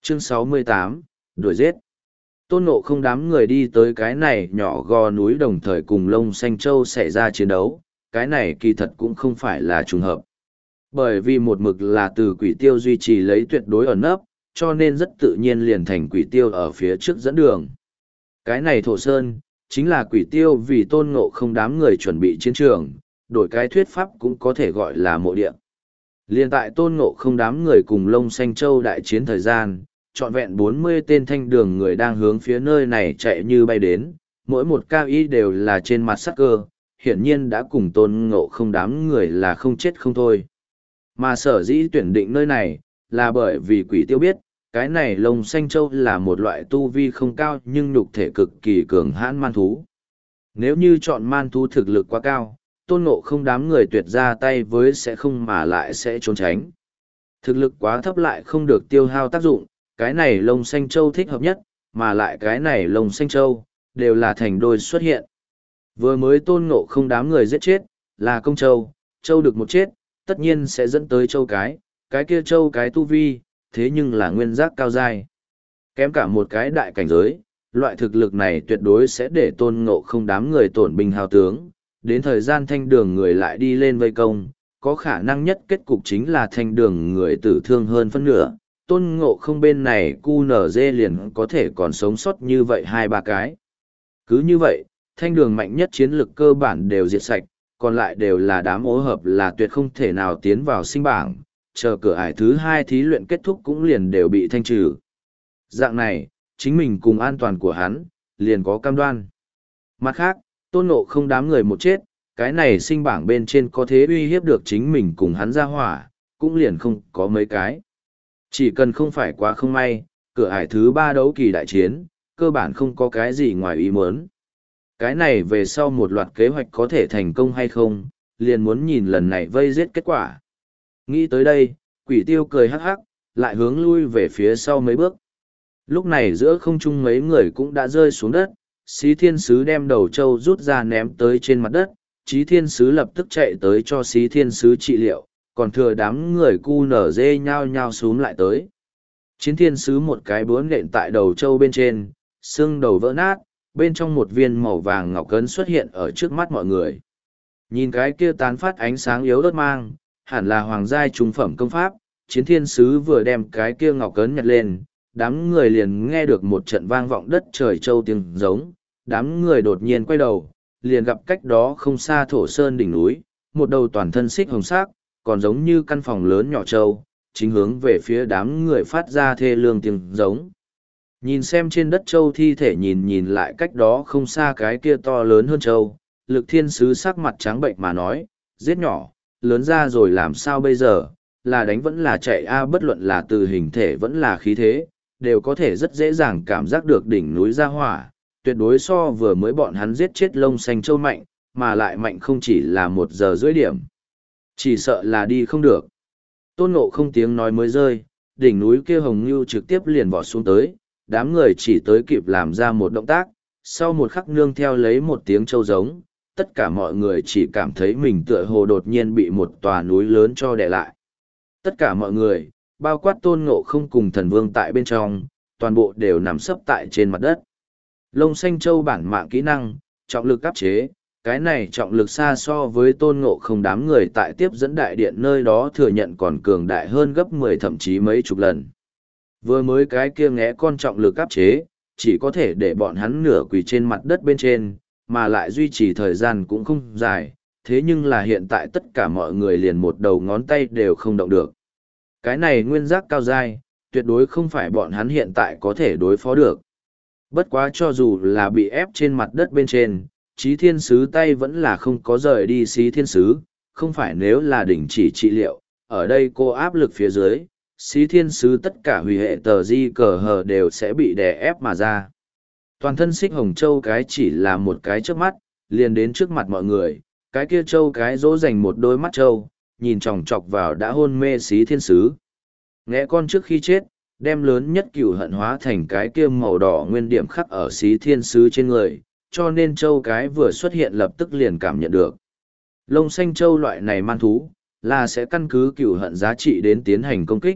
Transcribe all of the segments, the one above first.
Chương 68, đuổi giết. Tôn Ngộ Không đám người đi tới cái này nhỏ gò núi đồng thời cùng Lông Xanh Châu xảy ra chiến đấu, cái này kỳ thật cũng không phải là trùng hợp. Bởi vì một mực là từ quỷ tiêu duy trì lấy tuyệt đối ẩn nấp, cho nên rất tự nhiên liền thành quỷ tiêu ở phía trước dẫn đường. Cái này Thổ Sơn, chính là quỷ tiêu vì Tôn Ngộ Không đám người chuẩn bị chiến trường, đổi cái thuyết pháp cũng có thể gọi là mộ địa. Liên tại Tôn Ngộ Không đám người cùng Lông Xanh Châu đại chiến thời gian, trọn vẹn 40 tên thanh đường người đang hướng phía nơi này chạy như bay đến, mỗi một cao y đều là trên mặt sắc cơ, hiển nhiên đã cùng Tôn Ngộ Không đám người là không chết không thôi. Mà sở dĩ tuyển định nơi này, là bởi vì quỷ tiêu biết, cái này Lông Xanh Châu là một loại tu vi không cao nhưng nhục thể cực kỳ cường hãn man thú. Nếu như chọn man thú thực lực quá cao, Tôn Ngộ Không đám người tuyệt ra tay với sẽ không mà lại sẽ trốn tránh. Thực lực quá thấp lại không được tiêu hao tác dụng, cái này Lông Xanh Châu thích hợp nhất, mà lại cái này Lông Xanh Châu, đều là thành đôi xuất hiện. Vừa mới Tôn Ngộ Không đám người giết chết, là công châu, châu được một chết, tất nhiên sẽ dẫn tới châu cái kia châu cái tu vi, thế nhưng là nguyên giác cao dai. Kém cả một cái đại cảnh giới, loại thực lực này tuyệt đối sẽ để Tôn Ngộ Không đám người tổn binh hao tướng, đến thời gian thanh đường người lại đi lên vây công, có khả năng nhất kết cục chính là thanh đường người tử thương hơn phân nửa. Tôn Ngộ Không bên này QNZ liền có thể còn sống sót như vậy 2-3 cái. Cứ như vậy, thanh đường mạnh nhất chiến lực cơ bản đều diệt sạch, còn lại đều là đám ố hợp là tuyệt không thể nào tiến vào sinh bảng, chờ cửa ải thứ 2 thí luyện kết thúc cũng liền đều bị thanh trừ. Dạng này, chính mình cùng an toàn của hắn, liền có cam đoan. Mặt khác, Tôn Ngộ Không đám người một chết, cái này sinh bảng bên trên có thế uy hiếp được chính mình cùng hắn ra hỏa, cũng liền không có mấy cái. Chỉ cần không phải quá không may, cửa ải thứ 3 đấu kỳ đại chiến, cơ bản không có cái gì ngoài ý muốn. Cái này về sau một loạt kế hoạch có thể thành công hay không, liền muốn nhìn lần này vây giết kết quả. Nghĩ tới đây, quỷ tiêu cười hắc hắc, lại hướng lui về phía sau mấy bước. Lúc này giữa không trung mấy người cũng đã rơi xuống đất, Xí Thiên Sứ đem đầu trâu rút ra ném tới trên mặt đất, Chí Thiên Sứ lập tức chạy tới cho Xí Thiên Sứ trị liệu, còn thừa đám người cu nở dê nhao nhao xuống lại tới. Chiến Thiên Sứ một cái búa nện tại đầu trâu bên trên, xương đầu vỡ nát, bên trong một viên màu vàng ngọc cấn xuất hiện ở trước mắt mọi người. Nhìn cái kia tán phát ánh sáng yếu ớt mang, hẳn là hoàng giai trung phẩm công pháp, Chiến Thiên Sứ vừa đem cái kia ngọc cấn nhặt lên, đám người liền nghe được một trận vang vọng đất trời châu tiếng giống, đám người đột nhiên quay đầu, liền gặp cách đó không xa Thổ Sơn đỉnh núi, một đầu toàn thân xích hồng sắc, còn giống như căn phòng lớn nhỏ châu, chính hướng về phía đám người phát ra thê lương tiếng giống. Nhìn xem trên đất châu thi thể nhìn lại cách đó không xa cái kia to lớn hơn châu, Lực Thiên Sứ sắc mặt trắng bệnh mà nói, giết nhỏ, lớn ra rồi làm sao bây giờ, là đánh vẫn là chạy bất luận là từ hình thể vẫn là khí thế, đều có thể rất dễ dàng cảm giác được đỉnh núi ra hỏa, tuyệt đối so vừa mới bọn hắn giết chết Lông Xanh Châu mạnh, mà lại mạnh không chỉ là 1 giờ rưỡi điểm. Chỉ sợ là đi không được. Tôn Ngộ Không tiếng nói mới rơi, đỉnh núi kia hồng như trực tiếp liền vọt xuống tới, đám người chỉ tới kịp làm ra một động tác, sau một khắc nương theo lấy một tiếng châu giống, tất cả mọi người chỉ cảm thấy mình tựa hồ đột nhiên bị một tòa núi lớn cho đè lại. Tất cả mọi người, bao quát Tôn Ngộ Không cùng thần vương tại bên trong, toàn bộ đều nằm sấp tại trên mặt đất. Lông Xanh Châu bản mạng kỹ năng, trọng lực áp chế, cái này trọng lực xa so với Tôn Ngộ Không đám người tại tiếp dẫn đại điện nơi đó thừa nhận còn cường đại hơn gấp 10 thậm chí mấy chục lần. Vừa mới cái kia ngẽ con trọng lực áp chế, chỉ có thể để bọn hắn nửa quỳ trên mặt đất bên trên, mà lại duy trì thời gian cũng không dài, thế nhưng là hiện tại tất cả mọi người liền một đầu ngón tay đều không động được. Cái này nguyên giác cao dai, tuyệt đối không phải bọn hắn hiện tại có thể đối phó được. Bất quá cho dù là bị ép trên mặt đất bên trên, Chí Thiên Sứ tay vẫn là không có rời đi Xí Thiên Sứ, không phải nếu là đình chỉ trị liệu, ở đây cô áp lực phía dưới, Xí Thiên Sứ tất cả hủy hệ tờ di cờ hờ đều sẽ bị đè ép mà ra. Toàn thân xích hồng châu cái chỉ là một cái trước mắt, liền đến trước mặt mọi người, cái kia châu cái dỗ dành một đôi mắt châu, nhìn chòng chọc vào đã hôn mê Xí Thiên Sứ. Ngẽ con trước khi chết, đem lớn nhất cửu hận hóa thành cái kia màu đỏ nguyên điểm khắc ở Xí Thiên Sứ trên người, cho nên châu cái vừa xuất hiện lập tức liền cảm nhận được. Lông Xanh Châu loại này man thú, là sẽ căn cứ cửu hận giá trị đến tiến hành công kích,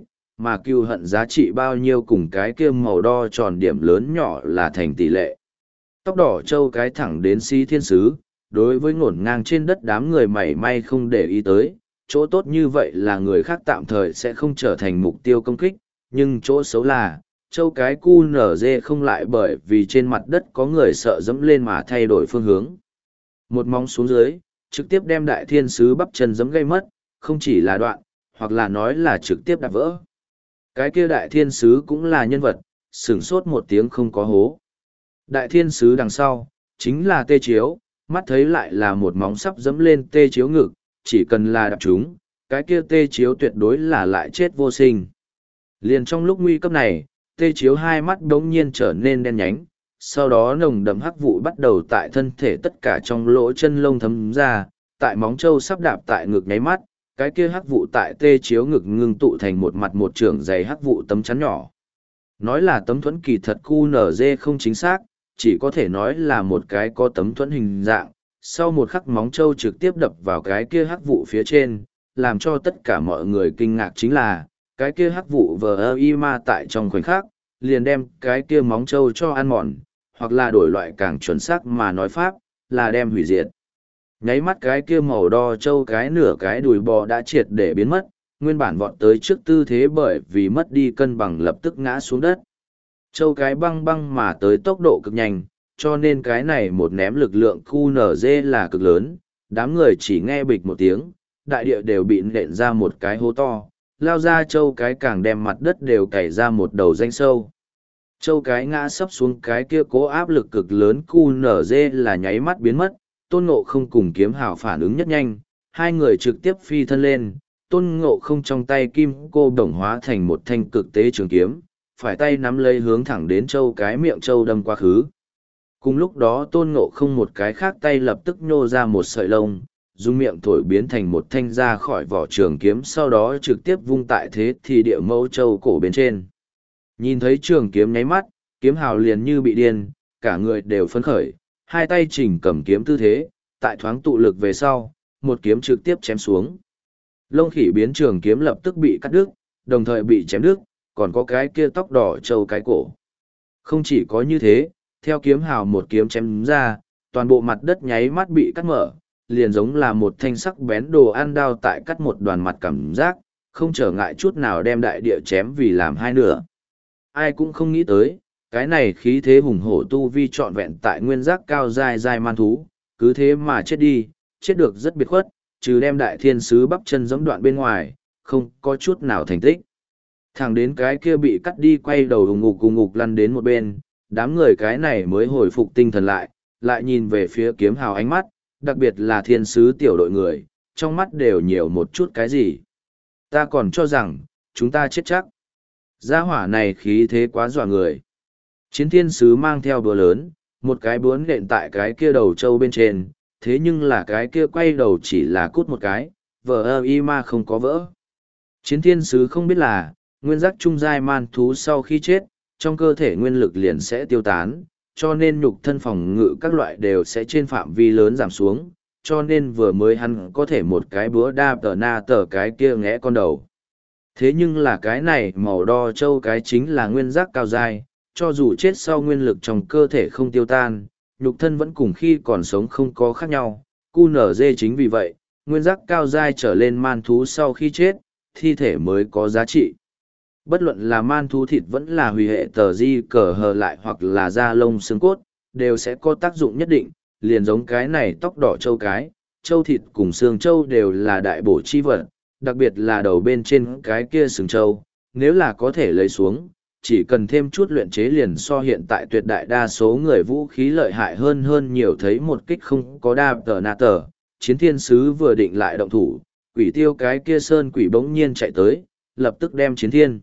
mà cừu hận giá trị bao nhiêu cùng cái kia màu đo tròn điểm lớn nhỏ là thành tỷ lệ. Tóc đỏ trâu cái thẳng đến xí thiên sứ, đối với ngổn ngang trên đất đám người mảy may không để ý tới, chỗ tốt như vậy là người khác tạm thời sẽ không trở thành mục tiêu công kích, nhưng chỗ xấu là, châu cái cu nở dê không lại bởi vì trên mặt đất có người sợ dẫm lên mà thay đổi phương hướng. Một móng xuống dưới, trực tiếp đem đại thiên sứ bắp chân dẫm gây mất, không chỉ là đoạn, hoặc là nói là trực tiếp đạp vỡ. Cái kia đại thiên sứ cũng là nhân vật, sửng sốt một tiếng không có hố. Đại thiên sứ đằng sau, chính là tê chiếu, mắt thấy lại là một móng sắp dẫm lên tê chiếu ngực, chỉ cần là đạp chúng, cái kia tê chiếu tuyệt đối là lại chết vô sinh. Liền trong lúc nguy cấp này, tê chiếu hai mắt đống nhiên trở nên đen nhánh, sau đó nồng đậm hắc vụ bắt đầu tại thân thể tất cả trong lỗ chân lông thấm ra, tại móng trâu sắp đạp tại ngực nháy mắt, cái kia hắc vụ tại tê chiếu ngực ngưng tụ thành một mặt một trưởng dày hắc vụ tấm chắn nhỏ. Nói là tấm thuẫn kỳ thật QNZ không chính xác, chỉ có thể nói là một cái có tấm thuẫn hình dạng, sau một khắc móng trâu trực tiếp đập vào cái kia hắc vụ phía trên, làm cho tất cả mọi người kinh ngạc chính là, cái kia hắc vụ vờ y ma tại trong khoảnh khắc, liền đem cái kia móng trâu cho ăn mòn, hoặc là đổi loại càng chuẩn xác mà nói pháp, là đem hủy diệt. Nháy mắt cái kia màu đo trâu cái nửa cái đùi bò đã triệt để biến mất, nguyên bản vọt tới trước tư thế bởi vì mất đi cân bằng lập tức ngã xuống đất. Trâu cái băng băng mà tới tốc độ cực nhanh, cho nên cái này một ném lực lượng QNZ là cực lớn, đám người chỉ nghe bịch một tiếng, đại địa đều bị nện ra một cái hố to, lao ra trâu cái càng đem mặt đất đều cày ra một đầu danh sâu. Trâu cái ngã sấp xuống cái kia cố áp lực cực lớn QNZ là nháy mắt biến mất, Tôn Ngộ không cùng Kiếm Hào phản ứng nhất nhanh, hai người trực tiếp phi thân lên, Tôn Ngộ không trong tay kim cô đồng hóa thành một thanh cực tế trường kiếm, phải tay nắm lấy hướng thẳng đến châu cái miệng châu đâm quá khứ. Cùng lúc đó Tôn Ngộ không một cái khác tay lập tức nhô ra một sợi lông, dùng miệng thổi biến thành một thanh ra khỏi vỏ trường kiếm, sau đó trực tiếp vung tại thế thì địa mẫu châu cổ bên trên. Nhìn thấy trường kiếm nháy mắt, Kiếm Hào liền như bị điên, cả người đều phấn khởi, hai tay chỉnh cầm kiếm tư thế, tại thoáng tụ lực về sau, một kiếm trực tiếp chém xuống. Lông khỉ biến trường kiếm lập tức bị cắt đứt, đồng thời bị chém đứt, còn có cái kia tóc đỏ trâu cái cổ. Không chỉ có như thế, theo Kiếm Hào một kiếm chém ra, toàn bộ mặt đất nháy mắt bị cắt mở, liền giống là một thanh sắc bén đồ ăn đao tại cắt một đoàn mặt cảm giác, không trở ngại chút nào đem đại địa chém vì làm hai nửa. Ai cũng không nghĩ tới, cái này khí thế hùng hổ tu vi trọn vẹn tại nguyên giác cao dai dai man thú, cứ thế mà chết đi, chết được rất biệt khuất, trừ đem đại thiên sứ bắp chân giống đoạn bên ngoài, không có chút nào thành tích. Thẳng đến cái kia bị cắt đi quay đầu cùng ngục lăn đến một bên, đám người cái này mới hồi phục tinh thần lại, lại nhìn về phía Kiếm Hào ánh mắt, đặc biệt là thiên sứ tiểu đội người, trong mắt đều nhiều một chút cái gì. Ta còn cho rằng, chúng ta chết chắc. Gia hỏa này khí thế quá dọa người. Chiến thiên sứ mang theo búa lớn, một cái búa nện tại cái kia đầu trâu bên trên, thế nhưng là cái kia quay đầu chỉ là cút một cái, vờ y ma không có vỡ. Chiến thiên sứ không biết là, nguyên giác trung giai man thú sau khi chết, trong cơ thể nguyên lực liền sẽ tiêu tán, cho nên nhục thân phòng ngự các loại đều sẽ trên phạm vi lớn giảm xuống, cho nên vừa mới hắn có thể một cái búa đa tờ na tờ cái kia ngẽ con đầu. Thế nhưng là cái này màu đo trâu cái chính là nguyên giác cao giai, cho dù chết sau nguyên lực trong cơ thể không tiêu tan, nhục thân vẫn cùng khi còn sống không có khác nhau. QNZ chính vì vậy, nguyên giác cao giai trở lên man thú sau khi chết, thi thể mới có giá trị. Bất luận là man thú thịt vẫn là hủy hệ tờ di cờ hờ lại hoặc là da lông xương cốt, đều sẽ có tác dụng nhất định, liền giống cái này tóc đỏ trâu cái, trâu thịt cùng xương trâu đều là đại bổ chi vật, đặc biệt là đầu bên trên cái kia sừng trâu, nếu là có thể lấy xuống, chỉ cần thêm chút luyện chế liền so hiện tại tuyệt đại đa số người vũ khí lợi hại hơn nhiều. Thấy một kích không có đa tờ na tờ, chiến thiên sứ vừa định lại động thủ, quỷ tiêu cái kia sơn quỷ bỗng nhiên chạy tới, lập tức đem chiến thiên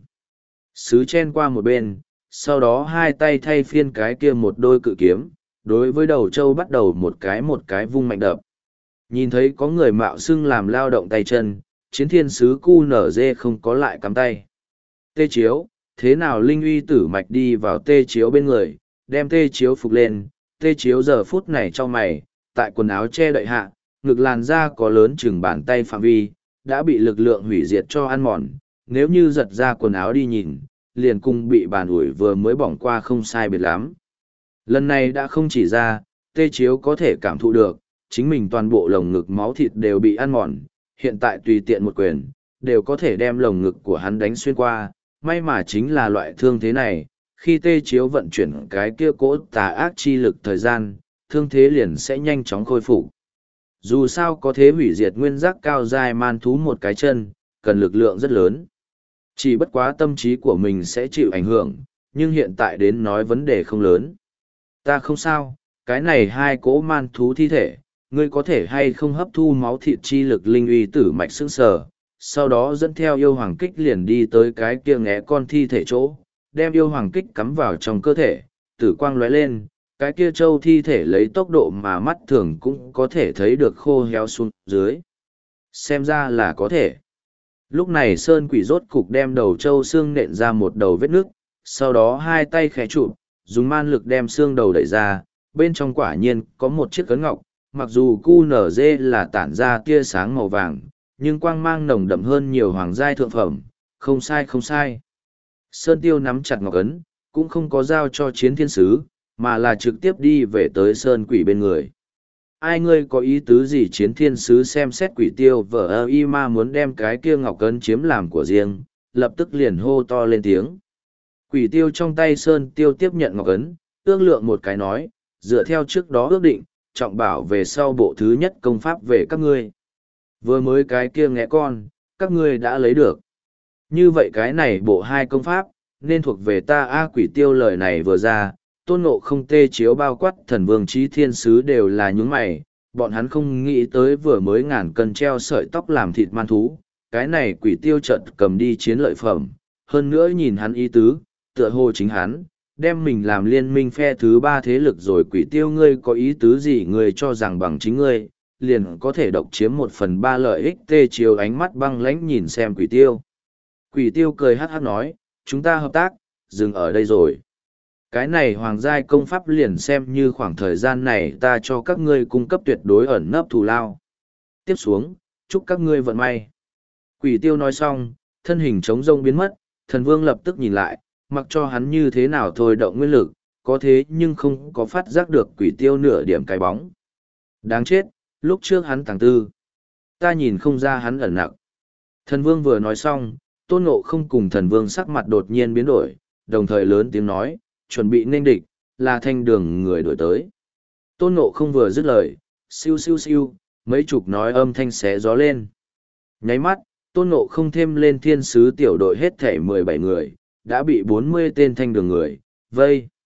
sứ chen qua một bên, sau đó hai tay thay phiên cái kia một đôi cự kiếm, đối với đầu trâu bắt đầu một cái vung mạnh đập. Nhìn thấy có người mạo xưng làm lao động tay chân, chiến thiên sứ QNZ không có lại cắm tay. Tê chiếu, thế nào linh uy tử mạch đi vào tê chiếu bên người, đem tê chiếu phục lên, tê chiếu giờ phút này trong mày, tại quần áo che đậy hạ, ngực làn da có lớn chừng bàn tay phạm vi, đã bị lực lượng hủy diệt cho ăn mòn, nếu như giật ra quần áo đi nhìn, liền cùng bị bàn ủi vừa mới bỏng qua không sai biệt lắm. Lần này đã không chỉ ra, Tê Chiếu có thể cảm thụ được, chính mình toàn bộ lồng ngực máu thịt đều bị ăn mòn, hiện tại tùy tiện một quyền, đều có thể đem lồng ngực của hắn đánh xuyên qua, may mà chính là loại thương thế này, khi Tê Chiếu vận chuyển cái kia cỗ tà ác chi lực thời gian, thương thế liền sẽ nhanh chóng khôi phục. Dù sao có thế hủy diệt nguyên giác cao dài man thú một cái chân, cần lực lượng rất lớn. Chỉ bất quá tâm trí của mình sẽ chịu ảnh hưởng, nhưng hiện tại đến nói vấn đề không lớn. Ta không sao, cái này hai cỗ man thú thi thể, ngươi có thể hay không hấp thu máu thịt chi lực linh uy tử mạch xương sờ, sau đó dẫn theo yêu hoàng kích liền đi tới cái kia ngẽ con thi thể chỗ, đem yêu hoàng kích cắm vào trong cơ thể, tử quang lóe lên, cái kia trâu thi thể lấy tốc độ mà mắt thường cũng có thể thấy được khô héo xuống dưới. Xem ra là có thể. Lúc này Sơn Quỷ rốt cục đem đầu trâu xương nện ra một đầu vết nước, sau đó hai tay khẽ chụp, dùng man lực đem xương đầu đẩy ra, bên trong quả nhiên có một chiếc cấn ngọc, mặc dù QNZ là tản ra tia sáng màu vàng, nhưng quang mang nồng đậm hơn nhiều hoàng giai thượng phẩm, không sai không sai. Sơn Tiêu nắm chặt ngọc ấn, cũng không có giao cho chiến thiên sứ, mà là trực tiếp đi về tới Sơn Quỷ bên người. Ai ngươi có ý tứ gì? Chiến thiên sứ xem xét Quỷ Tiêu vợ y ma muốn đem cái kia ngọc ấn chiếm làm của riêng, lập tức liền hô to lên tiếng. Quỷ Tiêu trong tay Sơn Tiêu tiếp nhận ngọc ấn, ước lượng một cái nói, dựa theo trước đó ước định, trọng bảo về sau bộ thứ nhất công pháp về các ngươi. Vừa mới cái kia nghẽ con, các ngươi đã lấy được. Như vậy cái này bộ hai công pháp, nên thuộc về ta. A Quỷ Tiêu lời này vừa ra, Tôn Ngộ Không, Tê Chiếu bao quát Thần Vương Chí Thiên Sứ đều là nhún mày, bọn hắn không nghĩ tới vừa mới ngàn cân treo sợi tóc làm thịt man thú, cái này Quỷ Tiêu chợt cầm đi chiến lợi phẩm, hơn nữa nhìn hắn ý tứ, tựa hồ chính hắn, đem mình làm liên minh phe thứ ba thế lực rồi. Quỷ Tiêu ngươi có ý tứ gì? Ngươi cho rằng bằng chính ngươi, liền có thể độc chiếm 1/3 lợi ích? Tê Chiếu ánh mắt băng lãnh nhìn xem Quỷ Tiêu. Quỷ Tiêu cười hát hát nói, chúng ta hợp tác, dừng ở đây rồi. Cái này hoàng giai công pháp liền xem như khoảng thời gian này ta cho các ngươi cung cấp tuyệt đối ẩn nấp thù lao. Tiếp xuống, chúc các ngươi vận may. Quỷ Tiêu nói xong, thân hình trống rông biến mất, Thần Vương lập tức nhìn lại, mặc cho hắn như thế nào thôi động nguyên lực, có thế nhưng không có phát giác được Quỷ Tiêu nửa điểm cái bóng. Đáng chết, lúc trước hắn tàng tư. Ta nhìn không ra hắn ẩn nặc. Thần Vương vừa nói xong, Tôn Ngộ Không cùng Thần Vương sắc mặt đột nhiên biến đổi, đồng thời lớn tiếng nói, chuẩn bị nên địch, là Thanh Đường người đổi tới. Tôn Ngộ Không vừa dứt lời, siêu siêu siêu, mấy chục nói âm thanh xé gió lên. Nháy mắt, Tôn Ngộ Không thêm lên thiên sứ tiểu đội hết thể 17 người, đã bị 40 tên Thanh Đường người vây.